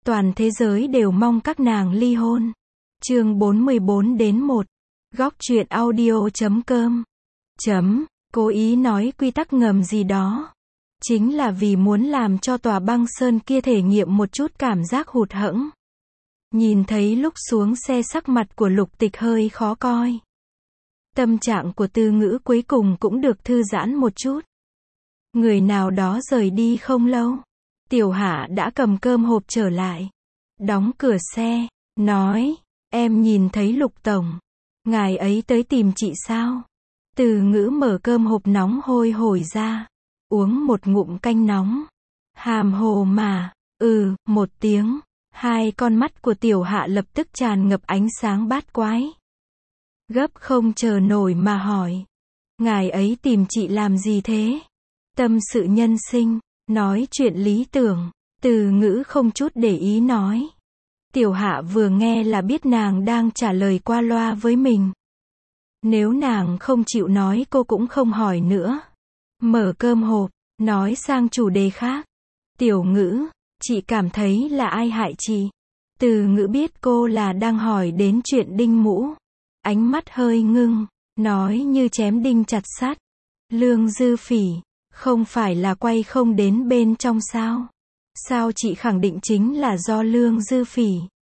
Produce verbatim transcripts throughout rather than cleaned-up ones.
Toàn thế giới đều mong các nàng ly hôn. Chương bốn mươi bốn đến một. Góc truyện audio chấm com. Chấm. Cố ý nói quy tắc ngầm gì đó. Chính là vì muốn làm cho tòa băng sơn kia thể nghiệm một chút cảm giác hụt hẫng. Nhìn thấy lúc xuống xe sắc mặt của Lục Tịch hơi khó coi. Tâm trạng của Tư Ngữ cuối cùng cũng được thư giãn một chút. Người nào đó rời đi không lâu. Tiểu Hạ đã cầm cơm hộp trở lại. Đóng cửa xe, nói, em nhìn thấy Lục Tổng. Ngài ấy tới tìm chị sao? Từ Ngữ mở cơm hộp nóng hôi hổi ra. Uống một ngụm canh nóng. Hàm hồ mà, ừ, một tiếng. Hai con mắt của Tiểu Hạ lập tức tràn ngập ánh sáng bát quái. Gấp không chờ nổi mà hỏi. Ngài ấy tìm chị làm gì thế? Tâm sự nhân sinh, nói chuyện lý tưởng. Từ Ngữ không chút để ý nói. Tiểu Hạ vừa nghe là biết nàng đang trả lời qua loa với mình. Nếu nàng không chịu nói cô cũng không hỏi nữa. Mở cơm hộp, nói sang chủ đề khác. Tiểu Ngữ, chị cảm thấy là ai hại chị? Từ Ngữ biết cô là đang hỏi đến chuyện Đinh Mũ. Ánh mắt hơi ngưng, nói như chém đinh chặt sắt. Lương Dư Phỉ, không phải là quay không đến bên trong sao? Sao chị khẳng định chính là do Lương Dư Phỉ?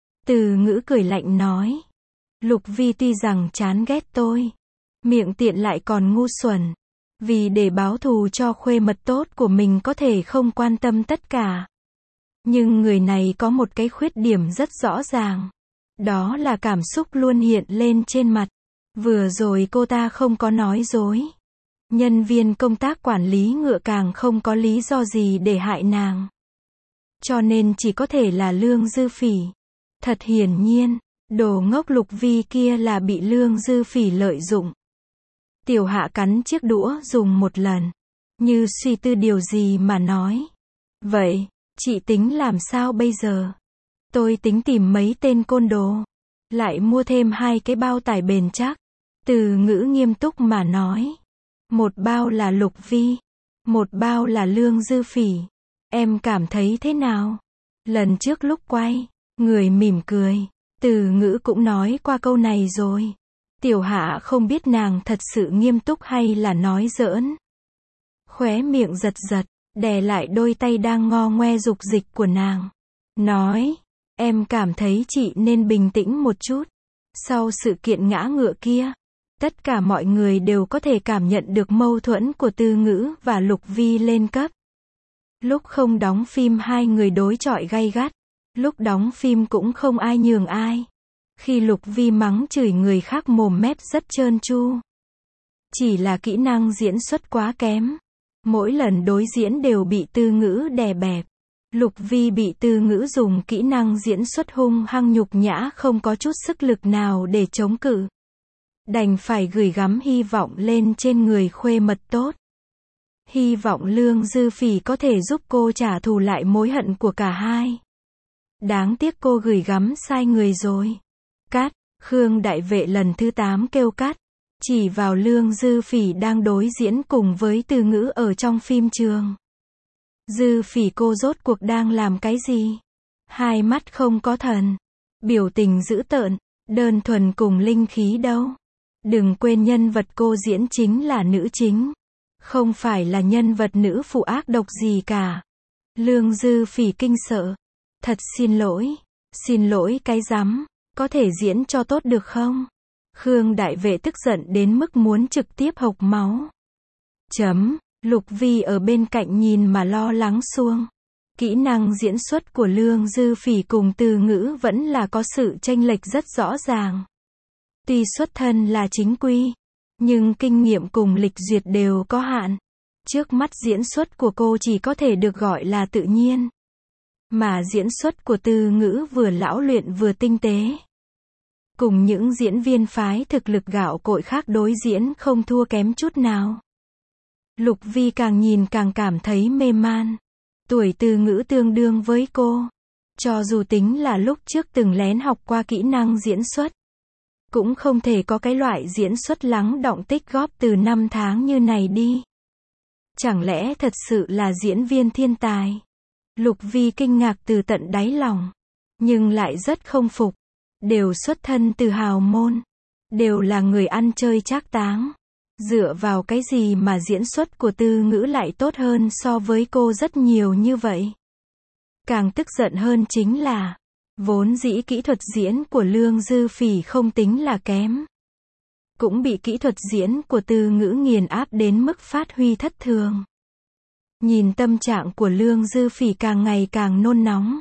Từ Ngữ cười lạnh nói. Lục Vi tuy rằng chán ghét tôi, miệng tiện lại còn ngu xuẩn. Vì để báo thù cho khuê mật tốt của mình có thể không quan tâm tất cả. Nhưng người này có một cái khuyết điểm rất rõ ràng. Đó là cảm xúc luôn hiện lên trên mặt. Vừa rồi cô ta không có nói dối. Nhân viên công tác quản lý ngựa càng không có lý do gì để hại nàng. Cho nên chỉ có thể là Lương Dư Phỉ. Thật hiển nhiên, đồ ngốc Lục Vi kia là bị Lương Dư Phỉ lợi dụng. Tiểu Hạ cắn chiếc đũa dùng một lần. Như suy tư điều gì mà nói. Vậy, chị tính làm sao bây giờ? Tôi tính tìm mấy tên côn đồ. Lại mua thêm hai cái bao tải bền chắc. Từ Ngữ nghiêm túc mà nói. Một bao là Lục Vi. Một bao là Lương Dư Phỉ. Em cảm thấy thế nào? Lần trước lúc quay, người mỉm cười. Từ Ngữ cũng nói qua câu này rồi. Tiểu Hạ không biết nàng thật sự nghiêm túc hay là nói giỡn. Khóe miệng giật giật, đè lại đôi tay đang ngo ngoe dục dịch của nàng. Nói, em cảm thấy chị nên bình tĩnh một chút. Sau sự kiện ngã ngựa kia, tất cả mọi người đều có thể cảm nhận được mâu thuẫn của Tư Ngữ và Lục Vi lên cấp. Lúc không đóng phim hai người đối chọi gay gắt. Lúc đóng phim cũng không ai nhường ai. Khi Lục Vi mắng chửi người khác mồm mép rất trơn tru. Chỉ là kỹ năng diễn xuất quá kém. Mỗi lần đối diễn đều bị Tư Ngữ đè bẹp. Lục Vi bị Tư Ngữ dùng kỹ năng diễn xuất hung hăng nhục nhã không có chút sức lực nào để chống cự. Đành phải gửi gắm hy vọng lên trên người khuê mật tốt. Hy vọng Lương Dư Phỉ có thể giúp cô trả thù lại mối hận của cả hai. Đáng tiếc cô gửi gắm sai người rồi. Cắt, Khương Đại Vệ lần thứ tám kêu cắt. Chỉ vào Lương Dư Phỉ đang đối diễn cùng với Từ Ngữ ở trong phim trường. Dư Phỉ cô rốt cuộc đang làm cái gì? Hai mắt không có thần. Biểu tình dữ tợn, đơn thuần cùng linh khí đâu. Đừng quên nhân vật cô diễn chính là nữ chính. Không phải là nhân vật nữ phụ ác độc gì cả. Lương Dư Phỉ kinh sợ. Thật xin lỗi. Xin lỗi cái rắm. Có thể diễn cho tốt được không? Khương Đại Vệ tức giận đến mức muốn trực tiếp hộc máu. Chấm. Lục Vi ở bên cạnh nhìn mà lo lắng xuông. Kỹ năng diễn xuất của Lương Dư Phỉ cùng Từ Ngữ vẫn là có sự chênh lệch rất rõ ràng. Tuy xuất thân là chính quy, nhưng kinh nghiệm cùng lịch duyệt đều có hạn. Trước mắt diễn xuất của cô chỉ có thể được gọi là tự nhiên. Mà diễn xuất của Từ Ngữ vừa lão luyện vừa tinh tế. Cùng những diễn viên phái thực lực gạo cội khác đối diễn không thua kém chút nào. Lục Vi càng nhìn càng cảm thấy mê man. Tuổi Từ Ngữ tương đương với cô. Cho dù tính là lúc trước từng lén học qua kỹ năng diễn xuất, cũng không thể có cái loại diễn xuất lắng đọng tích góp từ năm tháng như này đi. Chẳng lẽ thật sự là diễn viên thiên tài? Lục Vi kinh ngạc từ tận đáy lòng. nhưng lại rất không phục. Đều xuất thân từ hào môn. Đều là người ăn chơi trác táng. Dựa vào cái gì mà diễn xuất của Tư Ngữ lại tốt hơn so với cô rất nhiều như vậy? Càng tức giận hơn chính là, vốn dĩ kỹ thuật diễn của Lương Dư Phỉ không tính là kém. Cũng bị kỹ thuật diễn của Tư Ngữ nghiền áp đến mức phát huy thất thường. Nhìn tâm trạng của Lương Dư Phỉ càng ngày càng nôn nóng.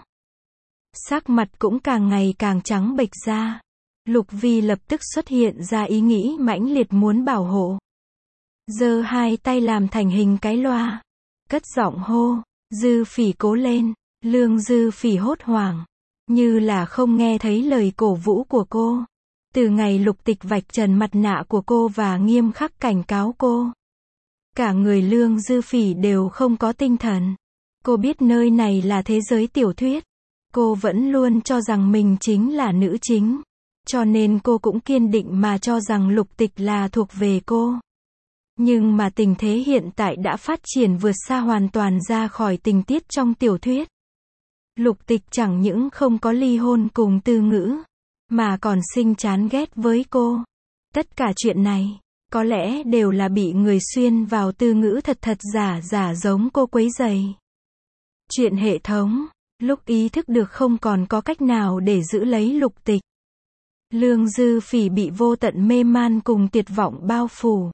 Sắc mặt cũng càng ngày càng trắng bệch ra. Lục Vi lập tức xuất hiện ra ý nghĩ mãnh liệt muốn bảo hộ. Giơ hai tay làm thành hình cái loa. Cất giọng hô, Dư Phỉ cố lên. Lương Dư Phỉ hốt hoảng. Như là không nghe thấy lời cổ vũ của cô. Từ ngày Lục Tịch vạch trần mặt nạ của cô và nghiêm khắc cảnh cáo cô. Cả người Lương Dư Phỉ đều không có tinh thần. Cô biết nơi này là thế giới tiểu thuyết. Cô vẫn luôn cho rằng mình chính là nữ chính. Cho nên cô cũng kiên định mà cho rằng Lục Tịch là thuộc về cô. Nhưng mà tình thế hiện tại đã phát triển vượt xa hoàn toàn ra khỏi tình tiết trong tiểu thuyết. Lục Tịch chẳng những không có ly hôn cùng Tư Ngữ, mà còn sinh chán ghét với cô. Tất cả chuyện này, có lẽ đều là bị người xuyên vào Tư Ngữ thật thật giả giả giống cô quấy rầy. Chuyện hệ thống, lúc ý thức được không còn có cách nào để giữ lấy Lục Tịch. Lương Dư Phỉ bị vô tận mê man cùng tuyệt vọng bao phủ.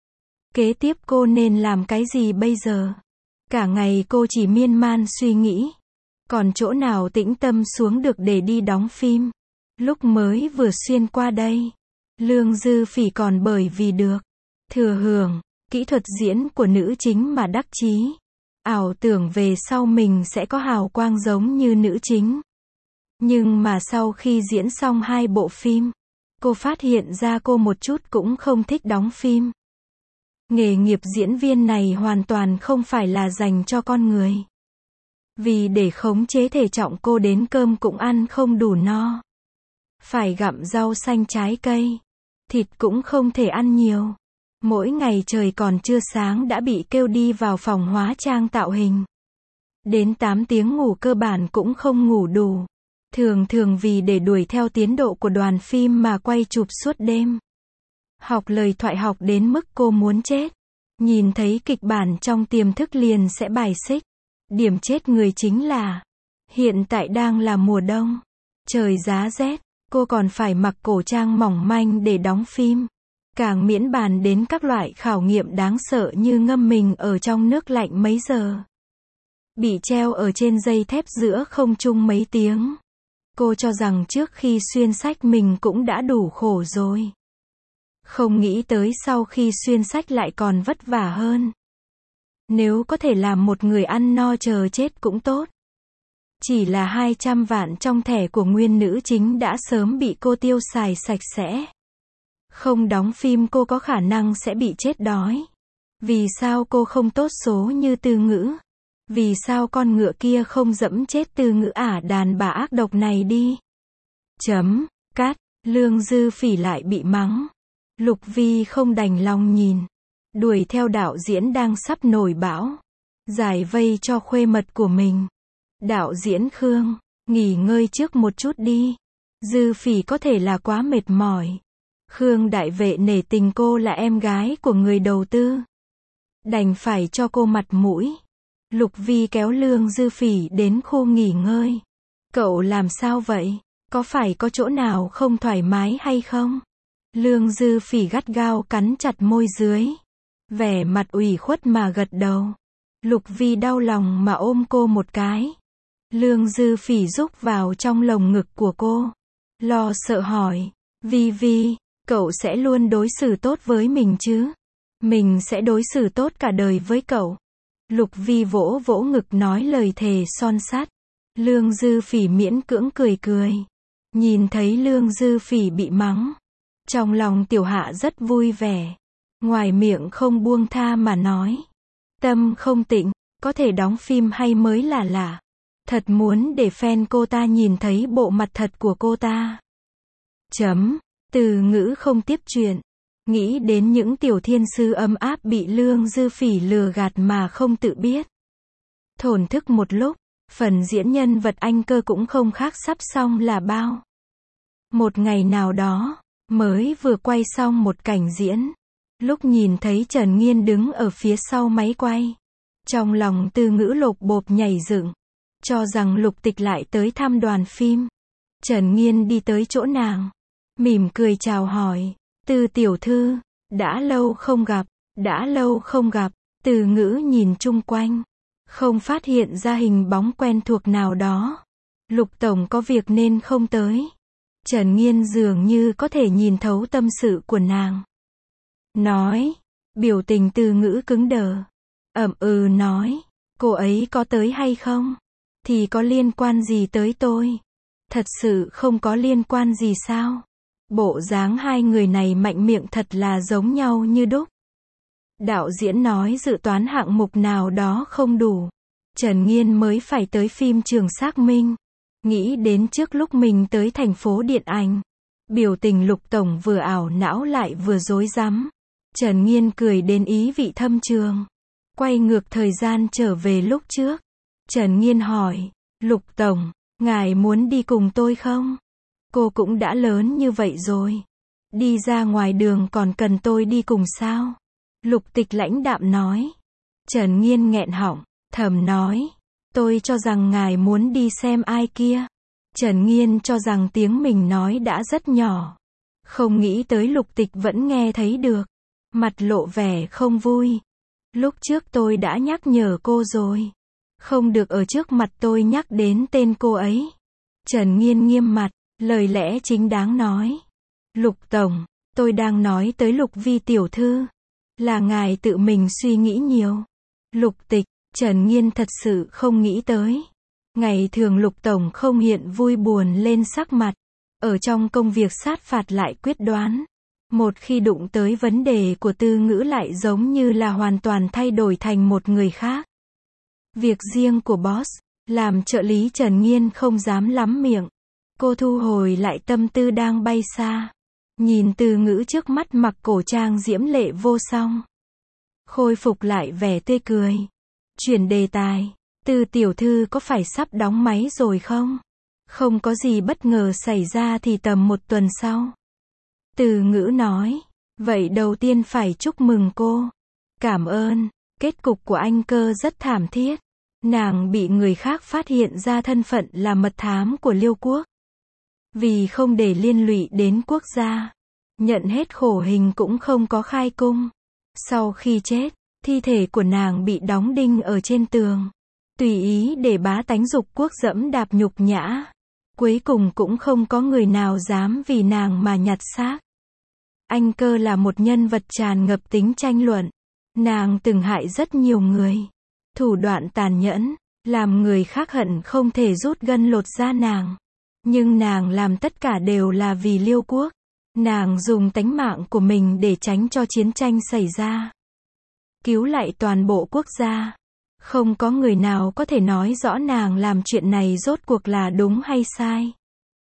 Kế tiếp cô nên làm cái gì bây giờ? Cả ngày cô chỉ miên man suy nghĩ. Còn chỗ nào tĩnh tâm xuống được để đi đóng phim? Lúc mới vừa xuyên qua đây, Lương Dư Phỉ còn bởi vì được thừa hưởng kỹ thuật diễn của nữ chính mà đắc chí. Ảo tưởng về sau mình sẽ có hào quang giống như nữ chính. Nhưng mà sau khi diễn xong hai bộ phim, cô phát hiện ra cô một chút cũng không thích đóng phim. Nghề nghiệp diễn viên này hoàn toàn không phải là dành cho con người. Vì để khống chế thể trọng cô đến cơm cũng ăn không đủ no. Phải gặm rau xanh trái cây. Thịt cũng không thể ăn nhiều. Mỗi ngày trời còn chưa sáng đã bị kêu đi vào phòng hóa trang tạo hình. Đến tám tiếng ngủ cơ bản cũng không ngủ đủ. Thường thường vì để đuổi theo tiến độ của đoàn phim mà quay chụp suốt đêm. Học lời thoại học đến mức cô muốn chết. Nhìn thấy kịch bản trong tiềm thức liền sẽ bài xích. Điểm chết người chính là, hiện tại đang là mùa đông. Trời giá rét, cô còn phải mặc cổ trang mỏng manh để đóng phim. Càng miễn bàn đến các loại khảo nghiệm đáng sợ như ngâm mình ở trong nước lạnh mấy giờ. Bị treo ở trên dây thép giữa không trung mấy tiếng. Cô cho rằng trước khi xuyên sách mình cũng đã đủ khổ rồi. Không nghĩ tới sau khi xuyên sách lại còn vất vả hơn. Nếu có thể làm một người ăn no chờ chết cũng tốt. Chỉ là hai trăm vạn trong thẻ của nguyên nữ chính đã sớm bị cô tiêu xài sạch sẽ. Không đóng phim cô có khả năng sẽ bị chết đói. Vì sao cô không tốt số như Tư Ngữ? Vì sao con ngựa kia không dẫm chết Tư Ngữ ả đàn bà ác độc này đi? Chấm, cắt, Lương Dư Phỉ lại bị mắng. Lục Vi không đành lòng nhìn. Đuổi theo đạo diễn đang sắp nổi bão. Giải vây cho khuê mật của mình. Đạo diễn Khương, nghỉ ngơi trước một chút đi. Dư Phỉ có thể là quá mệt mỏi. Khương đại vệ nể tình cô là em gái của người đầu tư. Đành phải cho cô mặt mũi. Lục Vi kéo Lương Dư Phỉ đến khu nghỉ ngơi. Cậu làm sao vậy? Có phải có chỗ nào không thoải mái hay không? Lương Dư Phỉ gắt gao cắn chặt môi dưới. Vẻ mặt ủy khuất mà gật đầu. Lục Vi đau lòng mà ôm cô một cái. Lương Dư Phỉ rúc vào trong lồng ngực của cô. Lo sợ hỏi. Vi Vi, cậu sẽ luôn đối xử tốt với mình chứ? Mình sẽ đối xử tốt cả đời với cậu. Lục Vi vỗ vỗ ngực nói lời thề son sắt. Lương Dư Phỉ miễn cưỡng cười cười. Nhìn thấy Lương Dư Phỉ bị mắng. Trong lòng tiểu hạ rất vui vẻ. Ngoài miệng không buông tha mà nói. Tâm không tịnh, có thể đóng phim hay mới là lạ. Thật muốn để fan cô ta nhìn thấy bộ mặt thật của cô ta. Chấm, Từ Ngữ không tiếp chuyện. Nghĩ đến những tiểu thiên sư ấm áp bị Lương Dư Phỉ lừa gạt mà không tự biết. Thổn thức một lúc, Phần diễn nhân vật anh Cơ cũng không khác sắp xong là bao. Một ngày nào đó, mới vừa quay xong một cảnh diễn. Lúc nhìn thấy Trần Nghiên đứng ở phía sau máy quay. Trong lòng Từ Ngữ lột bột nhảy dựng. Cho rằng Lục Tịch lại tới thăm đoàn phim. Trần Nghiên đi tới chỗ nàng. Mỉm cười chào hỏi. Từ tiểu thư, đã lâu không gặp, đã lâu không gặp. Từ Ngữ nhìn chung quanh. Không phát hiện ra hình bóng quen thuộc nào đó. Lục tổng có việc nên không tới. Trần Nghiên dường như có thể nhìn thấu tâm sự của nàng. Nói. Biểu tình Từ Ngữ cứng đờ. Ậm ừ nói. Cô ấy có tới hay không? Thì có liên quan gì tới tôi? Thật sự không có liên quan gì sao? Bộ dáng hai người này mạnh miệng thật là giống nhau như đúc. Đạo diễn nói dự toán hạng mục nào đó không đủ. Trần Nghiên mới phải tới phim trường xác minh. Nghĩ đến trước lúc mình tới thành phố điện ảnh. Biểu tình Lục tổng vừa ảo não lại vừa rối rắm. Trần Nghiên cười đến ý vị thâm trường. Quay ngược thời gian trở về lúc trước. Trần Nghiên hỏi. Lục tổng, ngài muốn đi cùng tôi không? Cô cũng đã lớn như vậy rồi. Đi ra ngoài đường còn cần tôi đi cùng sao? Lục Tịch lãnh đạm nói. Trần Nghiên nghẹn họng, thầm nói. Tôi cho rằng ngài muốn đi xem ai kia. Trần Nghiên cho rằng tiếng mình nói đã rất nhỏ. Không nghĩ tới Lục Tịch vẫn nghe thấy được. Mặt lộ vẻ không vui. Lúc trước tôi đã nhắc nhở cô rồi. Không được ở trước mặt tôi nhắc đến tên cô ấy. Trần Nghiên nghiêm mặt, lời lẽ chính đáng nói. Lục tổng, tôi đang nói tới Lục Vi tiểu thư. Là ngài tự mình suy nghĩ nhiều. Lục Tịch, Trần Nghiên thật sự không nghĩ tới. Ngày thường Lục tổng không hiện vui buồn lên sắc mặt. Ở trong công việc sát phạt lại quyết đoán. Một khi đụng tới vấn đề của Từ Ngữ lại giống như là hoàn toàn thay đổi thành một người khác. Việc riêng của boss, làm trợ lý Trần Nghiên không dám lắm miệng. Cô thu hồi lại tâm tư đang bay xa. Nhìn Từ Ngữ trước mắt mặc cổ trang diễm lệ vô song. Khôi phục lại vẻ tươi cười. Chuyển đề tài. Từ tiểu thư có phải sắp đóng máy rồi không? Không có gì bất ngờ xảy ra thì tầm một tuần sau. Từ Ngữ nói. Vậy đầu tiên phải chúc mừng cô. Cảm ơn. Kết cục của anh Cơ rất thảm thiết. Nàng bị người khác phát hiện ra thân phận là mật thám của Liêu quốc. Vì không để liên lụy đến quốc gia. Nhận hết khổ hình cũng không có khai cung. Sau khi chết, thi thể của nàng bị đóng đinh ở trên tường. Tùy ý để bá tánh dục quốc dẫm đạp nhục nhã. Cuối cùng cũng không có người nào dám vì nàng mà nhặt xác. Anh Cơ là một nhân vật tràn ngập tính tranh luận. Nàng từng hại rất nhiều người. Thủ đoạn tàn nhẫn, làm người khác hận không thể rút gân lột da nàng. Nhưng nàng làm tất cả đều là vì Liêu quốc. Nàng dùng tánh mạng của mình để tránh cho chiến tranh xảy ra. Cứu lại toàn bộ quốc gia. Không có người nào có thể nói rõ nàng làm chuyện này rốt cuộc là đúng hay sai.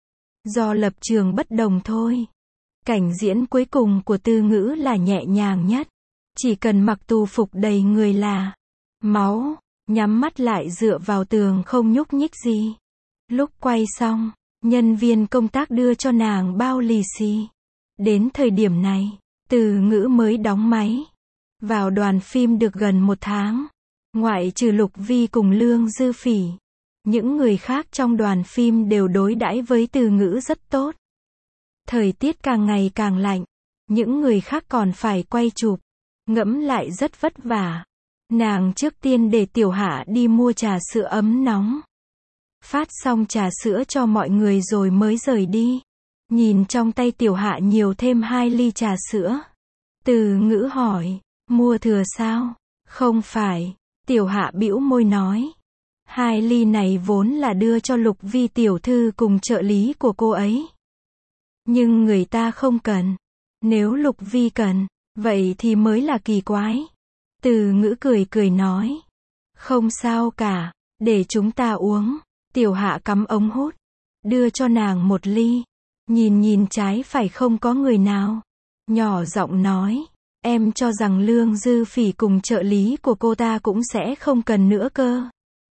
Do lập trường bất đồng thôi. Cảnh diễn cuối cùng của Từ Ngữ là nhẹ nhàng nhất. Chỉ cần mặc tù phục đầy người là máu, nhắm mắt lại dựa vào tường không nhúc nhích gì. Lúc quay xong, nhân viên công tác đưa cho nàng bao lì xì. Đến thời điểm này, Từ Ngữ mới đóng máy. Vào đoàn phim được gần một tháng. Ngoại trừ Lục Vi cùng Lương Dư Phỉ. Những người khác trong đoàn phim đều đối đãi với Từ Ngữ rất tốt. Thời tiết càng ngày càng lạnh. Những người khác còn phải quay chụp. Ngẫm lại rất vất vả. Nàng trước tiên để Tiểu Hạ đi mua trà sữa ấm nóng. Phát xong trà sữa cho mọi người rồi mới rời đi. Nhìn trong tay Tiểu Hạ nhiều thêm hai ly trà sữa. Từ Ngữ hỏi, mua thừa sao? Không phải. Tiểu Hạ bĩu môi nói. Hai ly này vốn là đưa cho Lục Vi tiểu thư cùng trợ lý của cô ấy. Nhưng người ta không cần. Nếu Lục Vi cần, vậy thì mới là kỳ quái. Từ Ngữ cười cười nói. Không sao cả, để chúng ta uống. Tiểu Hạ cắm ống hút. Đưa cho nàng một ly. Nhìn nhìn trái phải không có người nào. Nhỏ giọng nói. Em cho rằng Lương Dư Phỉ cùng trợ lý của cô ta cũng sẽ không cần nữa cơ.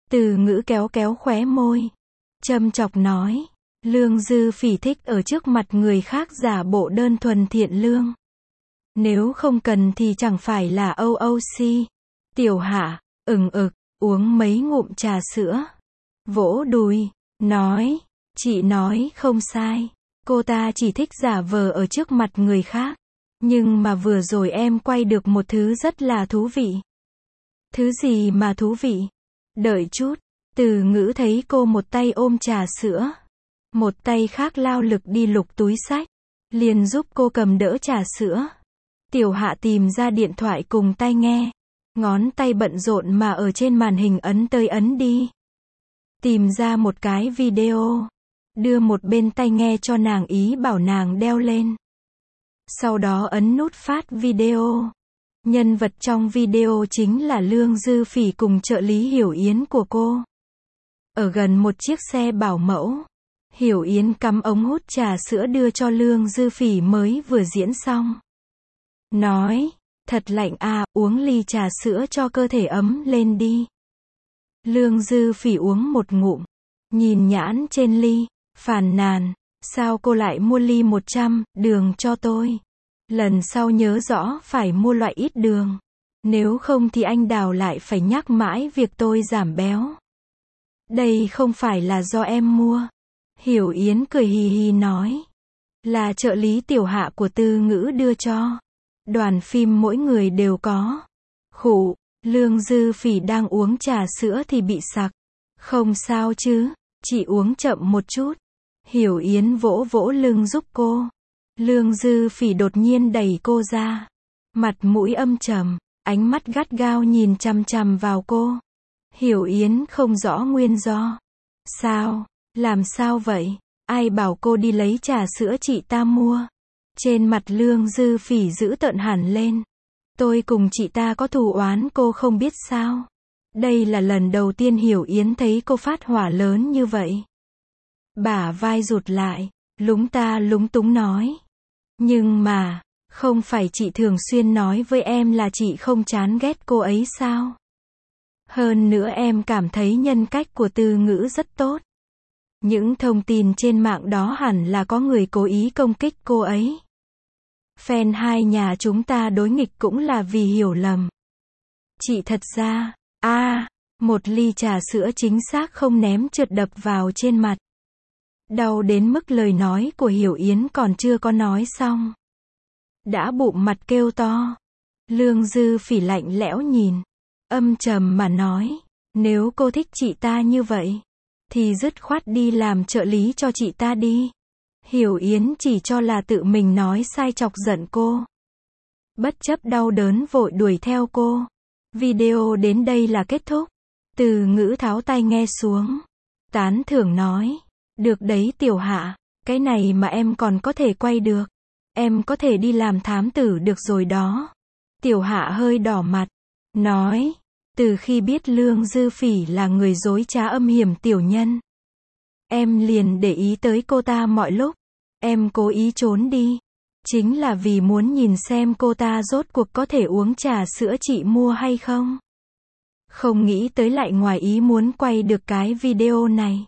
Từ Ngữ kéo kéo khóe môi. Châm chọc nói. Lương Dư Phỉ thích ở trước mặt người khác giả bộ đơn thuần thiện lương. Nếu không cần thì chẳng phải là o o c. Tiểu Hạ, ừng ực, uống mấy ngụm trà sữa. Vỗ đùi, nói. Chị nói không sai. Cô ta chỉ thích giả vờ ở trước mặt người khác. Nhưng mà vừa rồi em quay được một thứ rất là thú vị. Thứ gì mà thú vị? Đợi chút. Từ Ngữ thấy cô một tay ôm trà sữa. Một tay khác lao lực đi lục túi xách. Liền giúp cô cầm đỡ trà sữa. Tiểu Hạ tìm ra điện thoại cùng tai nghe. Ngón tay bận rộn mà ở trên màn hình ấn tới ấn đi. Tìm ra một cái video. Đưa một bên tai nghe cho nàng, ý bảo nàng đeo lên. Sau đó ấn nút phát video. Nhân vật trong video chính là Lương Dư Phỉ cùng trợ lý Hiểu Yến của cô. Ở gần một chiếc xe bảo mẫu. Hiểu Yến cắm ống hút trà sữa đưa cho Lương Dư Phỉ mới vừa diễn xong. Nói, thật lạnh à, uống ly trà sữa cho cơ thể ấm lên đi. Lương Dư Phỉ uống một ngụm. Nhìn nhãn trên ly, phàn nàn, sao cô lại mua ly một trăm đường cho tôi? Lần sau nhớ rõ phải mua loại ít đường. Nếu không thì anh Đào lại phải nhắc mãi việc tôi giảm béo. Đây không phải là do em mua. Hiểu Yến cười hì hì nói. Là trợ lý Tiểu Hạ của Từ Ngữ đưa cho. Đoàn phim mỗi người đều có. Khụ, Lương Dư Phỉ đang uống trà sữa thì bị sặc. Không sao chứ, chị uống chậm một chút. Hiểu Yến vỗ vỗ lưng giúp cô. Lương Dư Phỉ đột nhiên đẩy cô ra. Mặt mũi âm trầm, ánh mắt gắt gao nhìn chằm chằm vào cô. Hiểu Yến không rõ nguyên do. Sao? Làm sao vậy? Ai bảo cô đi lấy trà sữa chị ta mua? Trên mặt Lương Dư Phỉ dữ tợn hẳn lên. Tôi cùng chị ta có thù oán cô không biết sao? Đây là lần đầu tiên Hiểu Yến thấy cô phát hỏa lớn như vậy. Bả vai rụt lại, lúng ta lúng túng nói. Nhưng mà, không phải chị thường xuyên nói với em là chị không chán ghét cô ấy sao? Hơn nữa em cảm thấy nhân cách của Từ Ngữ rất tốt. Những thông tin trên mạng đó hẳn là có người cố ý công kích cô ấy. Fan hai nhà chúng ta đối nghịch cũng là vì hiểu lầm. Chị thật ra, a à, một ly trà sữa chính xác không ném trượt đập vào trên mặt. Đau đến mức lời nói của Hiểu Yến còn chưa có nói xong. Đã bụng mặt kêu to. Lương Dư Phỉ lạnh lẽo nhìn. Âm trầm mà nói. Nếu cô thích chị ta như vậy, thì dứt khoát đi làm trợ lý cho chị ta đi. Hiểu Yến chỉ cho là tự mình nói sai chọc giận cô. Bất chấp đau đớn vội đuổi theo cô. Video đến đây là kết thúc. Từ Ngữ tháo tai nghe xuống. Tán thưởng nói. Được đấy Tiểu Hạ, cái này mà em còn có thể quay được. Em có thể đi làm thám tử được rồi đó. Tiểu Hạ hơi đỏ mặt. Nói. Từ khi biết Lương Dư Phỉ là người dối trá âm hiểm tiểu nhân, em liền để ý tới cô ta mọi lúc. Em cố ý trốn đi. Chính là vì muốn nhìn xem cô ta rốt cuộc có thể uống trà sữa chị mua hay không. Không nghĩ tới lại ngoài ý muốn quay được cái video này.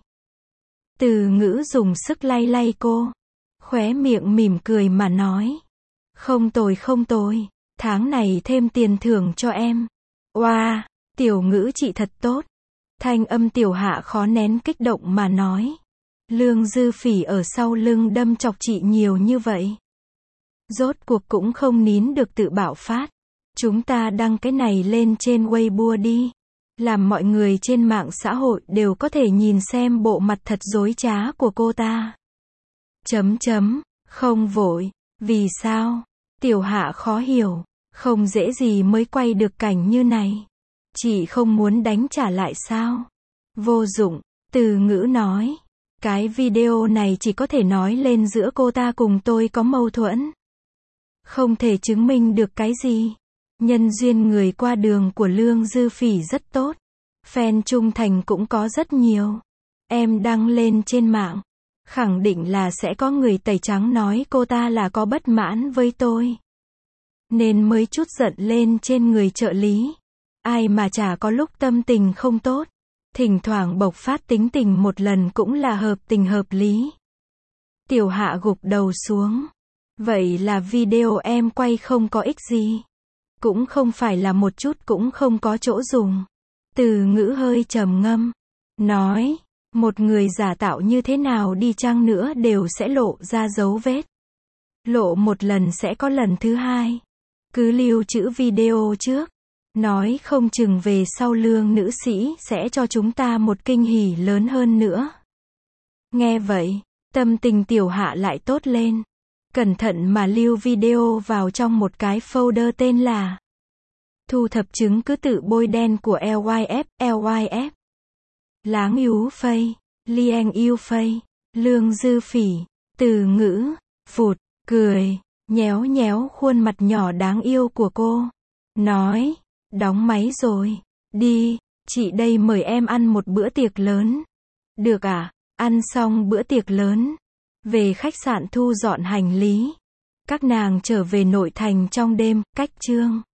Từ Ngữ dùng sức lay lay cô. Khóe miệng mỉm cười mà nói. Không tồi không tồi. Tháng này thêm tiền thưởng cho em. Oa, wow, Tiểu Ngữ chị thật tốt. Thanh âm Tiểu Hạ khó nén kích động mà nói. Lương Dư Phỉ ở sau lưng đâm chọc chị nhiều như vậy. Rốt cuộc cũng không nín được tự bạo phát. Chúng ta đăng cái này lên trên Weibo đi. Làm mọi người trên mạng xã hội đều có thể nhìn xem bộ mặt thật dối trá của cô ta. Chấm chấm, không vội. Vì sao? Tiểu Hạ khó hiểu. Không dễ gì mới quay được cảnh như này. Chị không muốn đánh trả lại sao? Vô dụng, Từ Ngữ nói. Cái video này chỉ có thể nói lên giữa cô ta cùng tôi có mâu thuẫn. Không thể chứng minh được cái gì. Nhân duyên người qua đường của Lương Dư Phỉ rất tốt. Fan trung thành cũng có rất nhiều. Em đăng lên trên mạng. Khẳng định là sẽ có người tẩy trắng nói cô ta là có bất mãn với tôi. Nên mới chút giận lên trên người trợ lý. Ai mà chả có lúc tâm tình không tốt. Thỉnh thoảng bộc phát tính tình một lần cũng là hợp tình hợp lý. Tiểu Hạ gục đầu xuống. Vậy là video em quay không có ích gì. Cũng không phải là một chút cũng không có chỗ dùng. Từ Ngữ hơi trầm ngâm. Nói, một người giả tạo như thế nào đi chăng nữa đều sẽ lộ ra dấu vết. Lộ một lần sẽ có lần thứ hai. Cứ lưu trữ video trước. Nói không chừng về sau Lương nữ sĩ sẽ cho chúng ta một kinh hỉ lớn hơn nữa. Nghe vậy, tâm tình Tiểu Hạ lại tốt lên. Cẩn thận mà lưu video vào trong một cái folder tên là Thu thập chứng cứ tự bôi đen của lờ i ép, lờ i ép. Láng Ú Phây, Lieng Yêu Phây, Lương Dư Phỉ, Từ Ngữ, phụt, cười, nhéo nhéo khuôn mặt nhỏ đáng yêu của cô. Nói, đóng máy rồi, đi, chị đây mời em ăn một bữa tiệc lớn. Được à, ăn xong bữa tiệc lớn. Về khách sạn thu dọn hành lý. Các nàng trở về nội thành trong đêm, cách chương.